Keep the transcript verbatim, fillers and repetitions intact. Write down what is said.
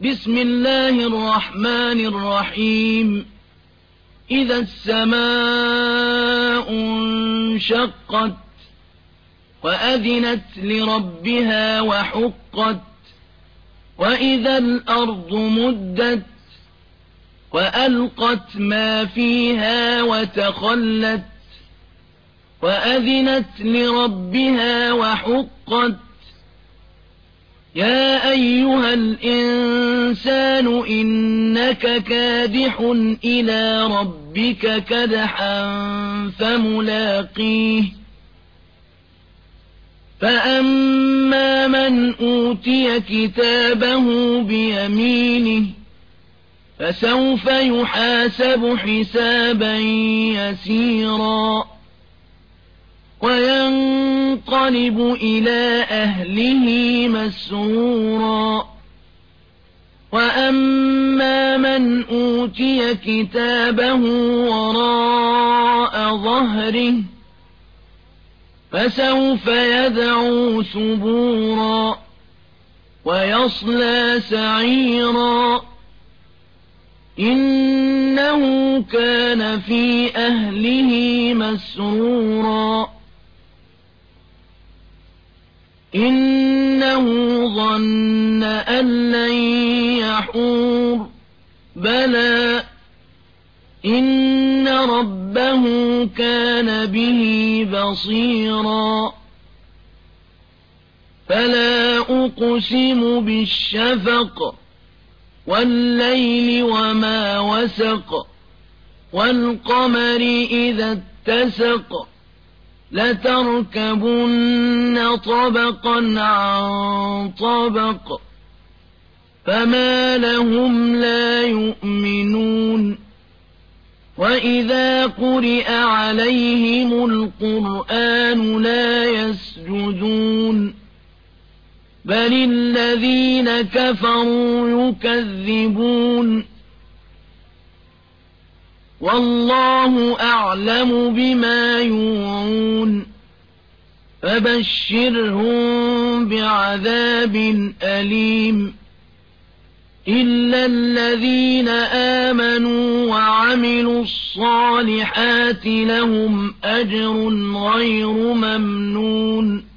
بسم الله الرحمن الرحيم إذا السماء انشقت وأذنت لربها وحقت وإذا الأرض مدت وألقت ما فيها وتخلت وأذنت لربها وحقت يا أيها الإنسان إنك كادح إلى ربك كدحا فملاقيه فأما من أوتي كتابه بيمينه فسوف يحاسب حسابا يسيرا وينقلب إلى أهله مسرورا وأما من أوتي كتابه وراء ظهره فسوف يدعو ثبورا ويصلى سعيرا إنه كان في أهله مسرورا إنه ظن أن لن يحور بلى إن ربه كان به بصيرا فلا أقسم بالشفق والليل وما وسق والقمر إذا اتسق لتركبن طبقا عن طبق فما لهم لا يؤمنون وإذا قرئ عليهم القرآن لا يسجدون بل الذين كفروا يكذبون والله أعلم بما يوعون فبشرهم بعذاب أليم إلا الذين آمنوا وعملوا الصالحات لهم أجر غير ممنون